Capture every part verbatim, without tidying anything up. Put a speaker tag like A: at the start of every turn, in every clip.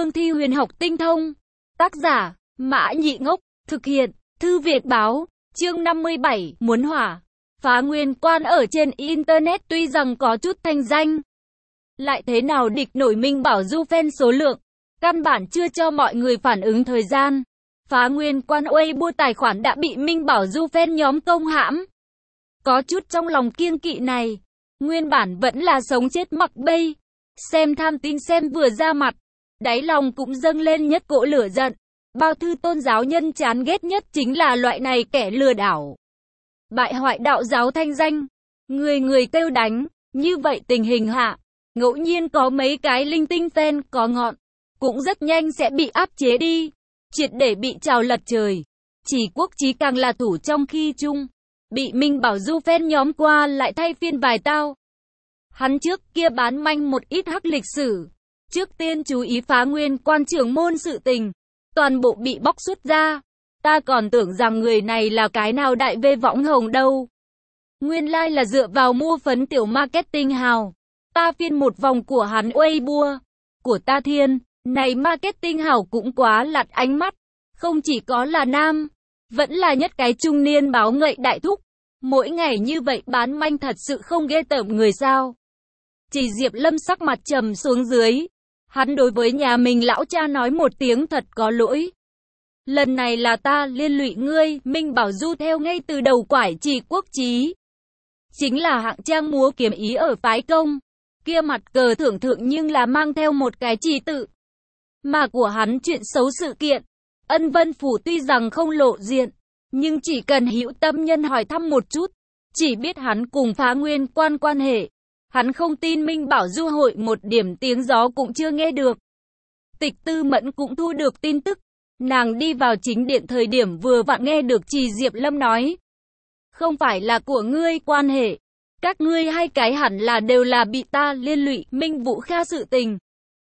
A: cương thi huyền học tinh thông. Tác giả, Mã Nhị Ngốc, thực hiện, Thư Việt Báo, chương năm mươi bảy, muốn hỏa. Phá Nguyên Quan ở trên Internet tuy rằng có chút thanh danh, lại thế nào địch nổi Minh Bảo Du fan số lượng, căn bản chưa cho mọi người phản ứng thời gian. Phá Nguyên Quan Weibo tài khoản đã bị Minh Bảo Du fan nhóm công hãm. Có chút trong lòng kiêng kỵ này, nguyên bản vẫn là sống chết mặc bây, xem tham tin xem vừa ra mặt, đáy lòng cũng dâng lên nhất cỗ lửa giận. Bao thư tôn giáo nhân chán ghét nhất chính là loại này kẻ lừa đảo, bại hoại đạo giáo thanh danh, người người kêu đánh. Như vậy tình hình hạ, ngẫu nhiên có mấy cái linh tinh fan có ngọn, cũng rất nhanh sẽ bị áp chế đi, triệt để bị trào lật trời. Chỉ Quốc Chí càng là thủ trong khi chung, bị Minh Bảo Du fan nhóm qua lại thay phiên vài tao. Hắn trước kia bán manh một ít hắc lịch sử, trước tiên chú ý Phá Nguyên Quan trưởng môn sự tình, toàn bộ bị bóc xuất ra. Ta còn tưởng rằng người này là cái nào đại vê võng hồng đâu. Nguyên lai like là dựa vào mua phấn tiểu marketing hào. Ta phiên một vòng của hắn Weibo, của ta thiên, này marketing hào cũng quá lặt ánh mắt. Không chỉ có là nam, vẫn là nhất cái trung niên báo ngậy đại thúc. Mỗi ngày như vậy bán manh thật sự không ghê tởm người sao. Chỉ Diệp Lâm sắc mặt trầm xuống dưới. Hắn đối với nhà mình lão cha nói một tiếng thật có lỗi. Lần này là ta liên lụy ngươi. Minh Bảo Du theo ngay từ đầu quải Chỉ Quốc Chí, chính là hạng trang múa kiếm ý ở phái công. Kia mặt cờ thưởng thượng nhưng là mang theo một cái chỉ tự. Mà của hắn chuyện xấu sự kiện, Ân Vân Phủ tuy rằng không lộ diện, nhưng chỉ cần hữu tâm nhân hỏi thăm một chút, chỉ biết hắn cùng Phá Nguyên Quan quan hệ. Hắn không tin Minh Bảo Du hội một điểm tiếng gió cũng chưa nghe được. Tịch Tư Mẫn cũng thu được tin tức. Nàng đi vào chính điện thời điểm vừa vặn nghe được Trì Diệp Lâm nói. Không phải là của ngươi quan hệ. Các ngươi hai cái hẳn là đều là bị ta liên lụy. Minh Vũ Kha sự tình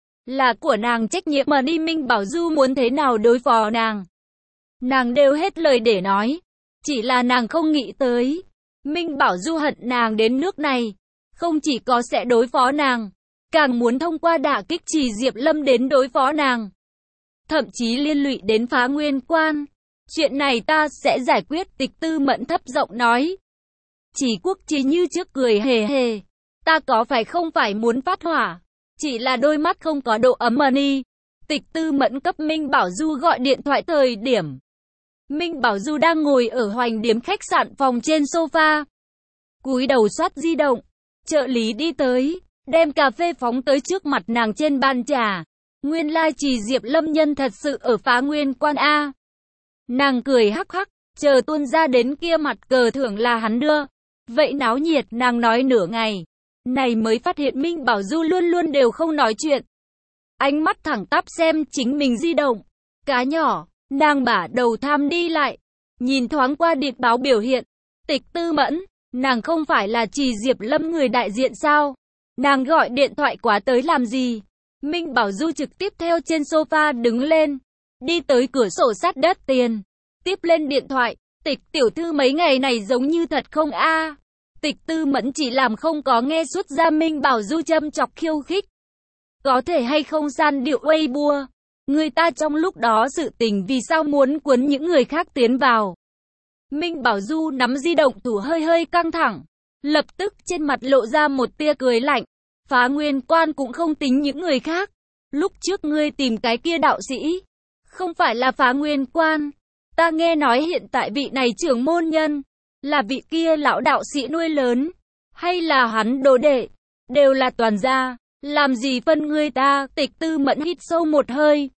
A: là của nàng trách nhiệm mà đi. Minh Bảo Du muốn thế nào đối phó nàng, nàng đều hết lời để nói. Chỉ là nàng không nghĩ tới Minh Bảo Du hận nàng đến nước này. Không chỉ có sẽ đối phó nàng, càng muốn thông qua đả kích Trì Diệp Lâm đến đối phó nàng. Thậm chí liên lụy đến Phá Nguyên Quan. Chuyện này ta sẽ giải quyết. Tịch Tư Mẫn thấp giọng nói. Chỉ Quốc Chí như trước cười hề hề. Ta có phải không phải muốn phát hỏa, chỉ là đôi mắt không có độ ấm mà đi. Tịch Tư Mẫn cấp Minh Bảo Du gọi điện thoại thời điểm, Minh Bảo Du đang ngồi ở Hoành Điếm khách sạn phòng trên sofa, cúi đầu soát di động. Trợ lý đi tới, đem cà phê phóng tới trước mặt nàng trên bàn trà. Nguyên lai Trì Diệp Lâm nhân thật sự ở Phá Nguyên Quan A. Nàng cười hắc hắc, chờ tuôn ra đến kia mặt cờ thưởng là hắn đưa. Vậy náo nhiệt. Nàng nói nửa ngày, này mới phát hiện Minh Bảo Du luôn luôn đều không nói chuyện. Ánh mắt thẳng tắp xem chính mình di động. Cá nhỏ, nàng bả đầu tham đi lại, nhìn thoáng qua điện báo biểu hiện. Tịch Tư Mẫn, nàng không phải là Trì Diệp Lâm người đại diện sao? Nàng gọi điện thoại quá tới làm gì? Minh Bảo Du trực tiếp theo trên sofa đứng lên, đi tới cửa sổ sát đất tiền, tiếp lên điện thoại. Tịch tiểu thư mấy ngày này giống như thật không a? À. Tịch Tư Mẫn chỉ làm không có nghe xuất ra Minh Bảo Du châm chọc khiêu khích. Có thể hay không san điệu Weibo, người ta trong lúc đó sự tình vì sao muốn cuốn những người khác tiến vào? Minh Bảo Du nắm di động thủ hơi hơi căng thẳng, lập tức trên mặt lộ ra một tia cười lạnh. Phá Nguyên Quan cũng không tính những người khác. Lúc trước ngươi tìm cái kia đạo sĩ, không phải là Phá Nguyên Quan. Ta nghe nói hiện tại vị này trưởng môn nhân, là vị kia lão đạo sĩ nuôi lớn, hay là hắn đồ đệ, đều là toàn gia. Làm gì phân ngươi ta? Tịch Tư Mẫn hít sâu một hơi.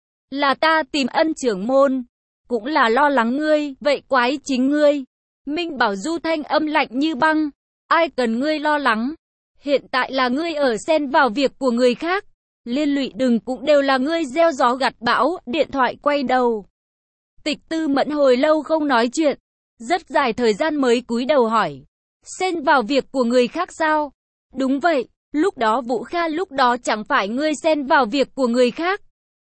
A: Là ta tìm Ân trưởng môn, cũng là lo lắng ngươi, vậy quái chính ngươi. Minh Bảo Du thanh âm lạnh như băng. Ai cần ngươi lo lắng? Hiện tại là ngươi ở xen vào việc của người khác, liên lụy đừng cũng đều là ngươi gieo gió gặt bão. Điện thoại quay đầu. Tịch Tư Mẫn hồi lâu không nói chuyện, rất dài thời gian mới cúi đầu hỏi. Xen vào việc của người khác sao? Đúng vậy, lúc đó Vũ Kha lúc đó chẳng phải ngươi xen vào việc của người khác.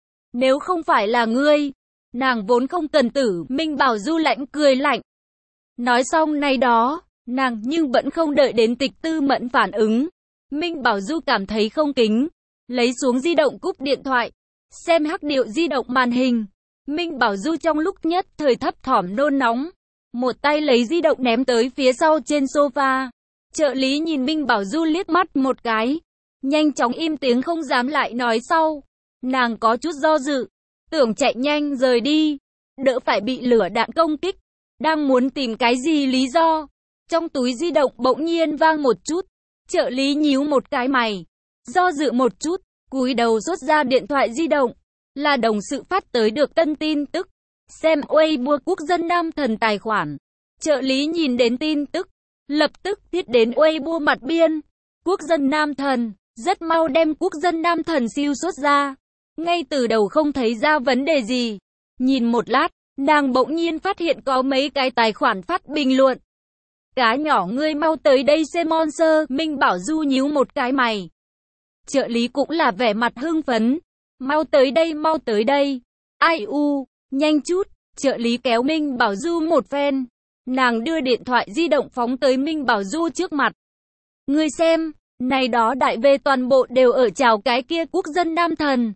A: Nếu không phải là ngươi, nàng vốn không cần tử. Minh Bảo Du lạnh cười lạnh. Nói xong này đó, nàng nhưng vẫn không đợi đến Tịch Tư Mẫn phản ứng. Minh Bảo Du cảm thấy không kính, lấy xuống di động cúp điện thoại. xem hắc điệu di động màn hình. Minh Bảo Du trong lúc nhất thời thấp thỏm nôn nóng, một tay lấy di động ném tới phía sau trên sofa. Trợ lý nhìn Minh Bảo Du liếc mắt một cái, nhanh chóng im tiếng không dám lại nói sau. Nàng có chút do dự, tưởng chạy nhanh rời đi, đỡ phải bị lửa đạn công kích. Đang muốn tìm cái gì lý do, trong túi di động bỗng nhiên vang một chút. Trợ lý nhíu một cái mày, do dự một chút, cúi đầu xuất ra điện thoại di động. Là đồng sự phát tới được tân tin tức. Xem Weibo quốc dân nam thần tài khoản. Trợ lý nhìn đến tin tức, lập tức thiết đến Weibo mặt biên. Quốc dân nam thần, rất mau đem quốc dân nam thần siêu xuất ra. Ngay từ đầu không thấy ra vấn đề gì. Nhìn một lát, nàng bỗng nhiên phát hiện có mấy cái tài khoản phát bình luận. Cá nhỏ ngươi mau tới đây xem monster. Minh Bảo Du nhíu một cái mày. Trợ lý cũng là vẻ mặt hưng phấn. Mau tới đây, mau tới đây. Ai u, nhanh chút. Trợ lý kéo Minh Bảo Du một phen. Nàng đưa điện thoại di động phóng tới Minh Bảo Du trước mặt. Ngươi xem, này đó đại về toàn bộ đều ở chào cái kia quốc dân nam thần.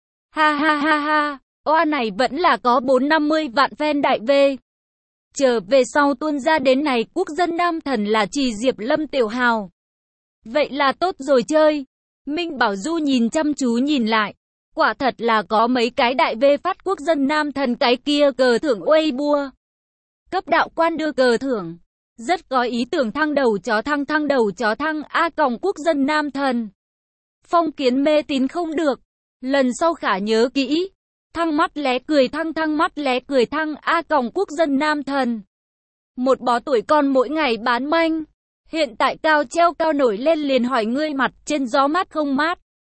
A: Ha ha ha ha, oa này vẫn là có bốn năm mươi vạn fan đại về. Trở về sau tuôn ra đến này quốc dân nam thần là Trì Diệp Lâm tiểu hào. Vậy là tốt rồi chơi. Minh Bảo Du nhìn chăm chú nhìn lại. Quả thật là có mấy cái đại vê phát quốc dân nam thần cái kia cờ thưởng Weibo. Cấp đạo quan đưa cờ thưởng. Rất có ý tưởng thăng đầu chó thăng thăng đầu chó thăng A còng quốc dân nam thần. Phong Kiến mê tín không được. Lần sau khả nhớ kỹ. Thăng mắt lé cười thăng thăng mắt lé cười thăng A còng quốc dân nam thần. Một bó tuổi con mỗi ngày bán manh. Hiện tại cao treo cao nổi lên liền hỏi ngươi mặt trên gió mát không mát.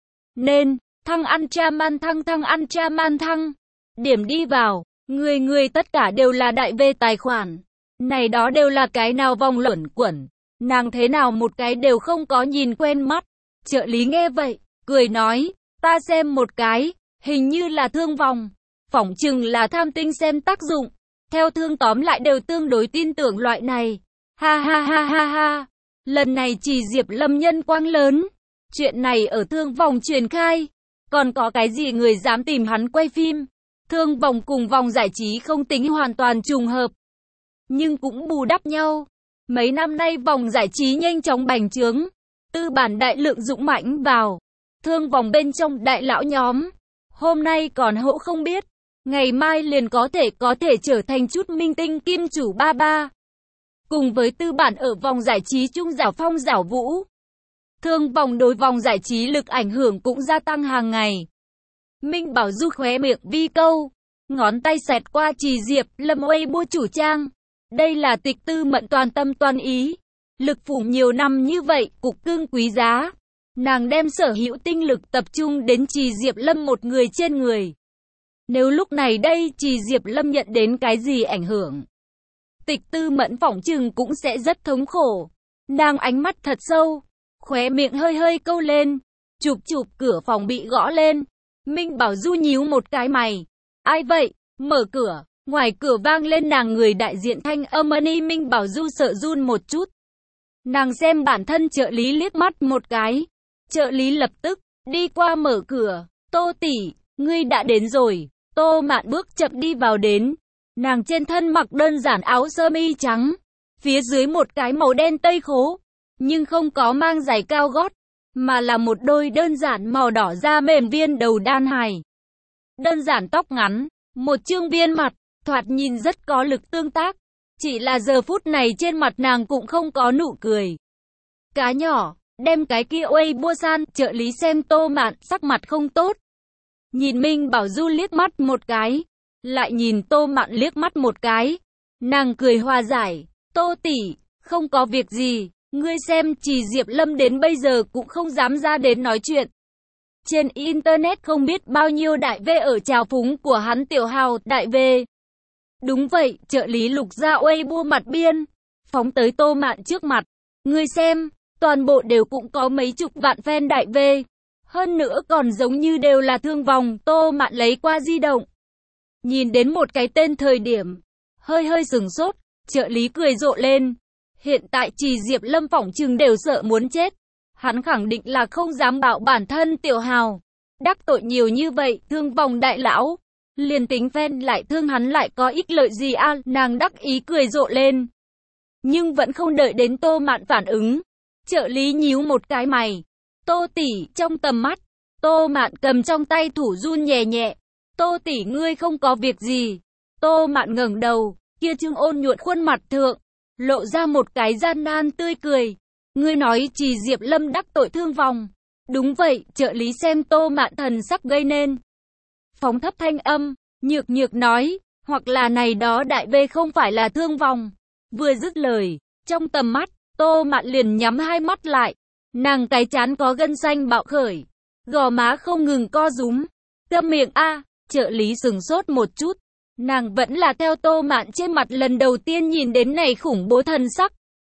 A: Nên, thăng ăn cha man thăng thăng ăn cha man thăng. Điểm đi vào, người người tất cả đều là đại vê tài khoản. Này đó đều là cái nào vòng luẩn quẩn. Nàng thế nào một cái đều không có nhìn quen mắt. Trợ lý nghe vậy, cười nói, ta xem một cái, hình như là thương vòng. Phỏng chừng là tham tinh xem tác dụng. Theo thương tóm lại đều tương đối tin tưởng loại này. Ha ha ha ha ha. Lần này Trì Diệp Lâm nhân quang lớn. Chuyện này ở thương vòng truyền khai. Còn có cái gì người dám tìm hắn quay phim? Thương vòng cùng vòng giải trí không tính hoàn toàn trùng hợp. Nhưng cũng bù đắp nhau. Mấy năm nay vòng giải trí nhanh chóng bành trướng. Tư bản đại lượng dũng mãnh vào. Thương vòng bên trong đại lão nhóm. Hôm nay còn hỗ không biết. Ngày mai liền có thể có thể trở thành chút minh tinh kim chủ ba ba. Cùng với tư bản ở vòng giải trí chung giảo phong giảo vũ. Thương vòng đối vòng giải trí lực ảnh hưởng cũng gia tăng hàng ngày. Minh Bảo Du khóe miệng vi câu. Ngón tay xẹt qua Trì Diệp Lâm Weibo chủ trang. Đây là Tịch Tư Mận toàn tâm toàn ý. Lực phủ nhiều năm như vậy, cục cưng quý giá. Nàng đem sở hữu tinh lực tập trung đến Trì Diệp Lâm một người trên người. Nếu lúc này đây Trì Diệp Lâm nhận đến cái gì ảnh hưởng, Tịch Tư Mẫn phỏng chừng cũng sẽ rất thống khổ. Nàng ánh mắt thật sâu, khóe miệng hơi hơi câu lên, chụp chụp cửa phòng bị gõ lên. Minh Bảo Du nhíu một cái mày. Ai vậy? Mở cửa. Ngoài cửa vang lên nàng người đại diện thanh âm Money. Minh Bảo Du sợ run một chút. Nàng xem bản thân trợ lý liếc mắt một cái. Trợ lý lập tức đi qua mở cửa. Tô tỷ, ngươi đã đến rồi. Tô Mạn bước chậm đi vào đến. Nàng trên thân mặc đơn giản áo sơ mi trắng, phía dưới một cái màu đen tây khố, nhưng không có mang giày cao gót, mà là một đôi đơn giản màu đỏ da mềm viên đầu đan hài. Đơn giản tóc ngắn, một trương viên mặt, thoạt nhìn rất có lực tương tác. Chỉ là giờ phút này trên mặt nàng cũng không có nụ cười. Cá nhỏ, đem cái kia Weibo san. Trợ lý xem Tô Mạn sắc mặt không tốt. Nhìn Minh Bảo Du liếc mắt một cái. Lại nhìn Tô Mạn liếc mắt một cái. Nàng cười hòa giải. Tô tỷ, không có việc gì. Ngươi xem Trì Diệp Lâm đến bây giờ cũng không dám ra đến nói chuyện. Trên Internet không biết bao nhiêu đại vê ở trào phúng của hắn tiểu hào đại vê. Đúng vậy, trợ lý lục ra Weibo mặt biên. Phóng tới Tô Mạn trước mặt. Ngươi xem, toàn bộ đều cũng có mấy chục vạn fan đại vê. Hơn nữa còn giống như đều là thương vòng. Tô Mạn lấy qua di động. Nhìn đến một cái tên thời điểm. Hơi hơi sừng sốt. Trợ lý cười rộ lên. Hiện tại Trì Diệp Lâm phỏng chừng đều sợ muốn chết. Hắn khẳng định là không dám bảo bản thân tiểu hào. Đắc tội nhiều như vậy, thương vòng đại lão. Liền tính phen lại thương hắn lại có ích lợi gì a? À? Nàng đắc ý cười rộ lên. Nhưng vẫn không đợi đến Tô Mạn phản ứng. Trợ lý nhíu một cái mày. Tô tỷ, trong tầm mắt. Tô Mạn cầm trong tay thủ run nhẹ nhẹ. Tô tỷ ngươi không có việc gì. Tô Mạn ngẩng đầu, kia trương ôn nhuận khuôn mặt thượng, lộ ra một cái gian nan tươi cười. Ngươi nói Trì Diệp Lâm đắc tội thương vòng. Đúng vậy, trợ lý xem Tô Mạn thần sắc gây nên. Phóng thấp thanh âm, nhược nhược nói, hoặc là này đó đại bê không phải là thương vòng. Vừa dứt lời, trong tầm mắt, Tô Mạn liền nhắm hai mắt lại. Nàng cái trán có gân xanh bạo khởi, gò má không ngừng co rúm. Câm miệng a, trợ lý sừng sốt một chút. Nàng vẫn là theo Tô Mạn trên mặt lần đầu tiên nhìn đến này khủng bố thần sắc.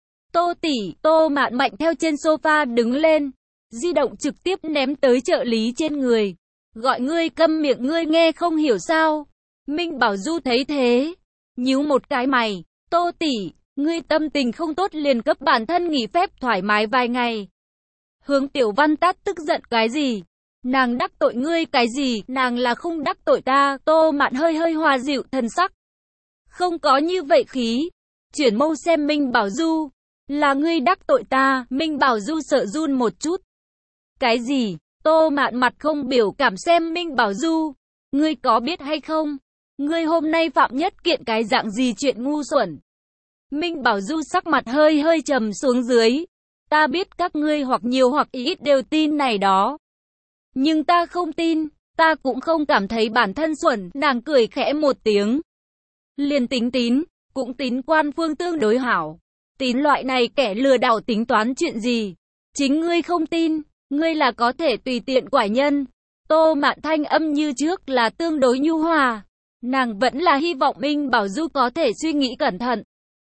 A: Tô tỷ, Tô Mạn mạnh theo trên sofa đứng lên, di động trực tiếp ném tới trợ lý trên người. Gọi ngươi câm miệng ngươi nghe không hiểu sao? Minh Bảo Du thấy thế, nhíu một cái mày. Tô tỷ, ngươi tâm tình không tốt liền cấp bản thân nghỉ phép thoải mái vài ngày. Hướng Tiểu Văn tát tức giận cái gì? Nàng đắc tội ngươi cái gì? Nàng là không đắc tội ta. Tô Mạn hơi hơi hòa dịu thần sắc. Không có như vậy khí. Chuyển mâu xem Minh Bảo Du. Là ngươi đắc tội ta. Minh Bảo Du sợ run một chút. Cái gì? Tô Mạn mặt không biểu cảm xem Minh Bảo Du. Ngươi có biết hay không? Ngươi hôm nay phạm nhất kiện cái dạng gì chuyện ngu xuẩn? Minh Bảo Du sắc mặt hơi hơi trầm xuống dưới. Ta biết các ngươi hoặc nhiều hoặc ít đều tin này đó. Nhưng ta không tin, ta cũng không cảm thấy bản thân xuẩn. Nàng cười khẽ một tiếng. Liền tính tín, cũng tín quan phương tương đối hảo. Tín loại này kẻ lừa đảo tính toán chuyện gì? Chính ngươi không tin, ngươi là có thể tùy tiện quải nhân. Tô Mạn thanh âm như trước là tương đối nhu hòa. Nàng vẫn là hy vọng Minh Bảo Du có thể suy nghĩ cẩn thận.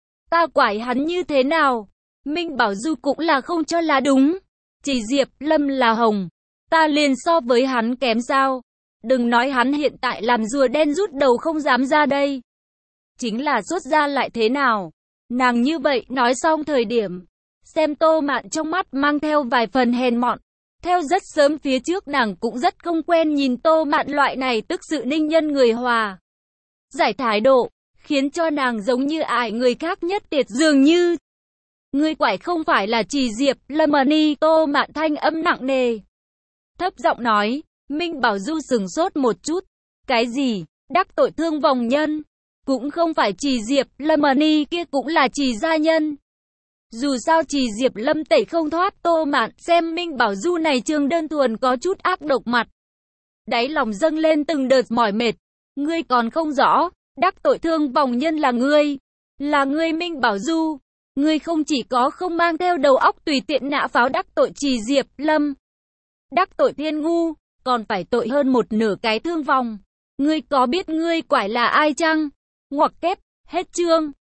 A: Ta quải hắn như thế nào? Minh Bảo Du cũng là không cho là đúng. Chỉ Diệp Lâm là hồng. Ta liền so với hắn kém sao? Đừng nói hắn hiện tại làm rùa đen rút đầu không dám ra đây. Chính là xuất ra lại thế nào? Nàng như vậy nói xong thời điểm. Xem Tô Mạn trong mắt mang theo vài phần hèn mọn. Theo rất sớm phía trước nàng cũng rất không quen nhìn Tô Mạn loại này tức sự ninh nhân người hòa. Giải thái độ, khiến cho nàng giống như ải người khác nhất tiệt dường như. Ngươi quải không phải là Trì Diệp Lâm Ni. Tô Mạn thanh âm nặng nề. Thấp giọng nói, Minh Bảo Du sừng sốt một chút. Cái gì? Đắc tội thương vòng nhân? Cũng không phải Trì Diệp Lâm Ni kia cũng là Trì gia nhân. Dù sao Trì Diệp Lâm tẩy không thoát. Tô Mạn xem Minh Bảo Du này trương đơn thuần có chút ác độc mặt. Đáy lòng dâng lên từng đợt mỏi mệt. Ngươi còn không rõ, đắc tội thương vòng nhân là ngươi. Là ngươi Minh Bảo Du. Ngươi không chỉ có không mang theo đầu óc tùy tiện nã pháo đắc tội Trì Diệp Lâm. Đắc tội thiên ngu, còn phải tội hơn một nửa cái thương vòng. Ngươi có biết ngươi quải là ai chăng? Ngoặc kép, hết chương.